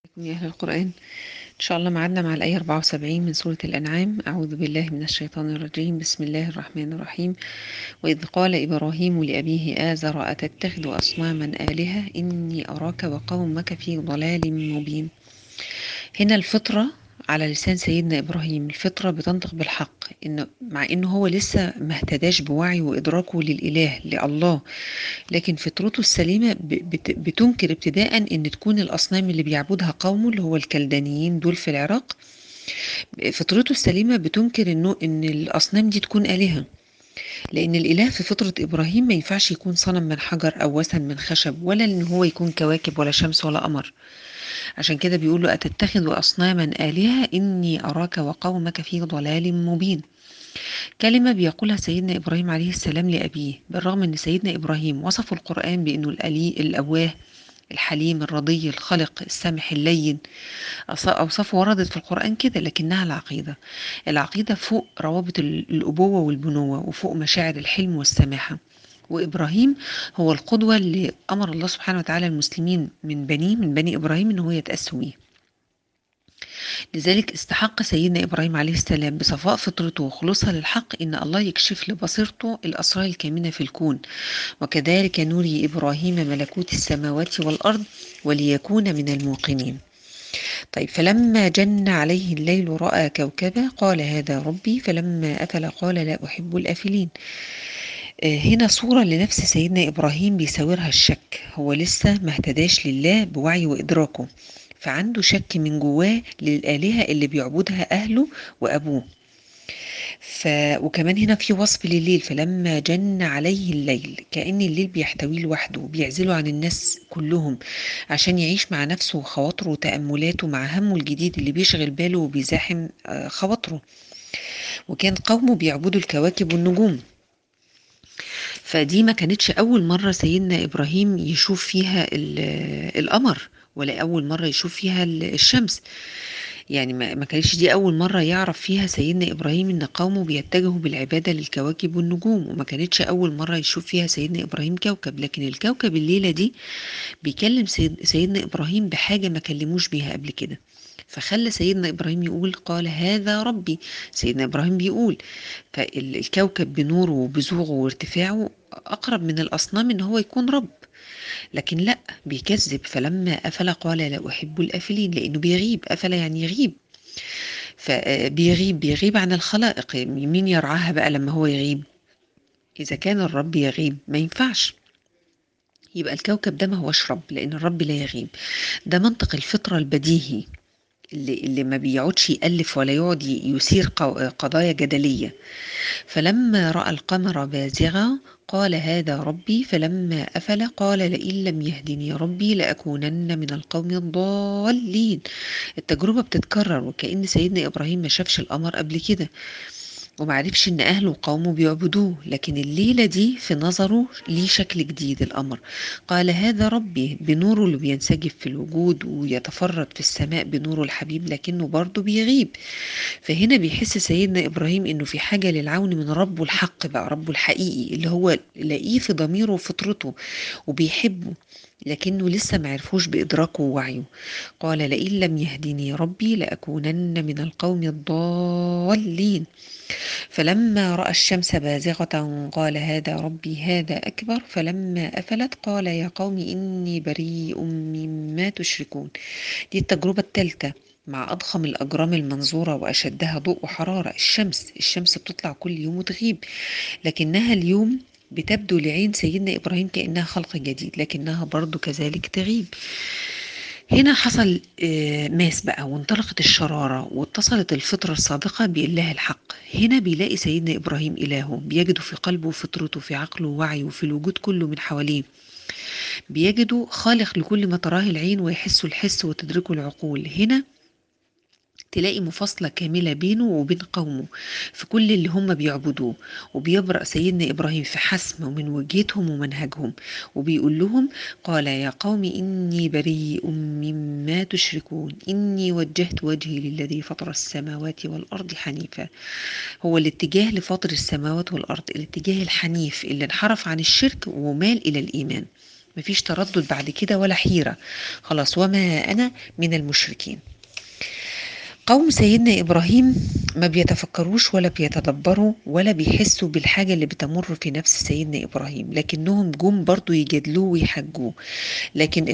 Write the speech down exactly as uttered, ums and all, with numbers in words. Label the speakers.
Speaker 1: يا أهل القرآن، إن شاء الله معادنا مع الآية أربعة وسبعين من سورة الأنعام. أعوذ بالله من الشيطان الرجيم. بسم الله الرحمن الرحيم. وإذ قال إبراهيم لأبيه آزر أتتخذ أصناما آلهة إني أراك وقومك في ضلال مبين. هنا الفطرة على لسان سيدنا إبراهيم، الفطرة بتنطق بالحق، إنه مع إنه هو لسه ما اهتداش بوعيه وإدراكه للإله لله، لكن فطرته السليمة ب- بت- بتنكر ابتداء إن تكون الأصنام اللي بيعبدها قومه اللي هو الكلدانيين دول في العراق. فطرته السليمة بتنكر إنه إن الأصنام دي تكون آلهة، لأن الإله في فطرة إبراهيم ما ينفعش يكون صنم من حجر أو وثن من خشب، ولا إن هو يكون كواكب ولا شمس ولا قمر. عشان كده بيقولوا أتتخذ أصناما آلهة إني أراك وقومك في ضلال مبين. كلمة بيقولها سيدنا إبراهيم عليه السلام لأبيه، بالرغم أن سيدنا إبراهيم وصف القرآن بأنه الألي الأواه الحليم الرضي الخلق السمح اللين. أص- أوصافه وردت في القرآن كده، لكنها العقيدة. العقيدة فوق روابط ال- الأبوة والبنوة، وفوق مشاعر الحلم والسماحة. وإبراهيم هو القدوة اللي أمر الله سبحانه وتعالى المسلمين من بنيه من بني إبراهيم إن هو يتأسوا بيه. لذلك استحق سيدنا إبراهيم عليه السلام بصفاء فطرته وخلوصها للحق إن الله يكشف لبصيرته الأسرار الكامنة في الكون. وكذلك نري إبراهيم ملكوت السماوات والأرض وليكون من الموقنين. طيب، فلما جن عليه الليل رأى كوكبا قال هذا ربي فلما أفل قال لا أحب الآفلين. آه، هنا صورة لنفس سيدنا إبراهيم بيساورها الشك، هو لسه ما اهتداش لله بوعي وإدراكه، فعنده شك من جواه للآلهة اللي بيعبدها أهله وأبوه. ف... وكمان هنا في وصف لليل، فلما جن عليه الليل، كأن الليل بيحتويه لوحده بيعزله عن الناس كلهم، عشان يعيش مع نفسه وخواطره وتأملاته مع همه الجديد اللي بيشغل باله وبيزاحم آه، خواطره. وكان قومه بيعبدوا الكواكب والنجوم، فدي ما كانتش أول مرة سيدنا إبراهيم يشوف فيها ال- القمر، ولا أول مرة يشوف فيها ال- الشمس. يعني ما ما كانتش دي أول مرة يعرف فيها سيدنا إبراهيم إن قومه بيتجهوا بالعبادة للكواكب والنجوم، وما كانتش أول مرة يشوف فيها سيدنا إبراهيم كوكب. لكن الكوكب الليلة دي بيكلم سيد سيدنا إبراهيم بحاجة ما كلموش بيها قبل كده، فخلى سيدنا إبراهيم يقول قال هذا ربي. سيدنا إبراهيم بيقول، فالكوكب بنوره وبزوغه وارتفاعه أقرب من الأصنام إن هو يكون رب. لكن لا، بيكذب، فلما أفل قال لا أحب الآفلين، لأنه بيغيب. أفل يعني يغيب، فبيغيب بيغيب عن الخلائق. مين يرعاها بقى لما هو يغيب؟ إذا كان الرب يغيب ما ينفعش يبقى الكوكب ده ما هوش رب، لأن الرب لا يغيب. ده منطق الفطرة البديهي اللي, اللي ما بيقعدش يألف ولا يقعد يثير قو- قضايا جدلية. فلما رأى القمر بازغا قال هذا ربي فلما أفل قال لئن لم يهدني ربي لأكونن من القوم الضالين. التجربة بتتكرر، وكأن سيدنا إبراهيم ما شافش القمر قبل كده ومعرفش ان اهله وقومه بيعبدوه، لكن الليلة دي في نظره ليه شكل جديد القمر. قال هذا ربي، بنوره اللي بينسجب في الوجود ويتفرد في السماء بنوره الحبيب، لكنه برضه بيغيب. فهنا بيحس سيدنا إبراهيم إنه في حاجة للعون من ربه الحق بقى، ربه الحقيقي اللي هو لاقيه في ضميره وفطرته وبيحبه، لكنه لسه معرفوش بإدراكه ووعيه. قال لئن لم يهدني ربي لأكونن من القوم الضالين. فلما رأى الشمس بازغة قال هذا ربي هذا أكبر فلما أفلت قال يا قوم إني بريء مما تشركون. دي التجربة الثالثة مع أضخم الأجرام المنظورة وأشدها ضوء وحرارة، الشمس. الشمس بتطلع كل يوم وتغيب، لكنها اليوم بتبدو لعين سيدنا إبراهيم كأنها خلق جديد، لكنها برضو كذلك تغيب. هنا حصل آه، ماس بقى، وانطلقت الشرارة، واتصلت الفطرة الصادقة بإله الحق. هنا بيلاقي سيدنا إبراهيم إلهه، بيجده في قلبه وفطرته، في عقله ووعيه وفي الوجود كله من حواليه. بيجده خالق لكل ما تراه العين ويحس الحس وتدركه العقول. هنا تلاقي مفاصلة كاملة بينه وبين قومه في كل اللي هم بيعبدوه. وبيبرأ سيدنا إبراهيم في حسم من وجهتهم ومنهجهم، وبيقول لهم قال يا قوم إني بريء مما تشركون إني وجهت وجهي للذي فطر السماوات والأرض حنيفا. هو الاتجاه لفاطر السماوات والأرض، الاتجاه الحنيف اللي انحرف عن الشرك ومال إلى الإيمان. مفيش تردد بعد كده ولا حيرة، خلاص وما أنا من المشركين. قوم سيدنا إبراهيم ما بيتفكروش ولا بيتدبروا ولا بيحسوا بالحاجة اللي بتمر في نفس سيدنا إبراهيم، لكنهم جم برضو يجادلوه ويحجوه. لكن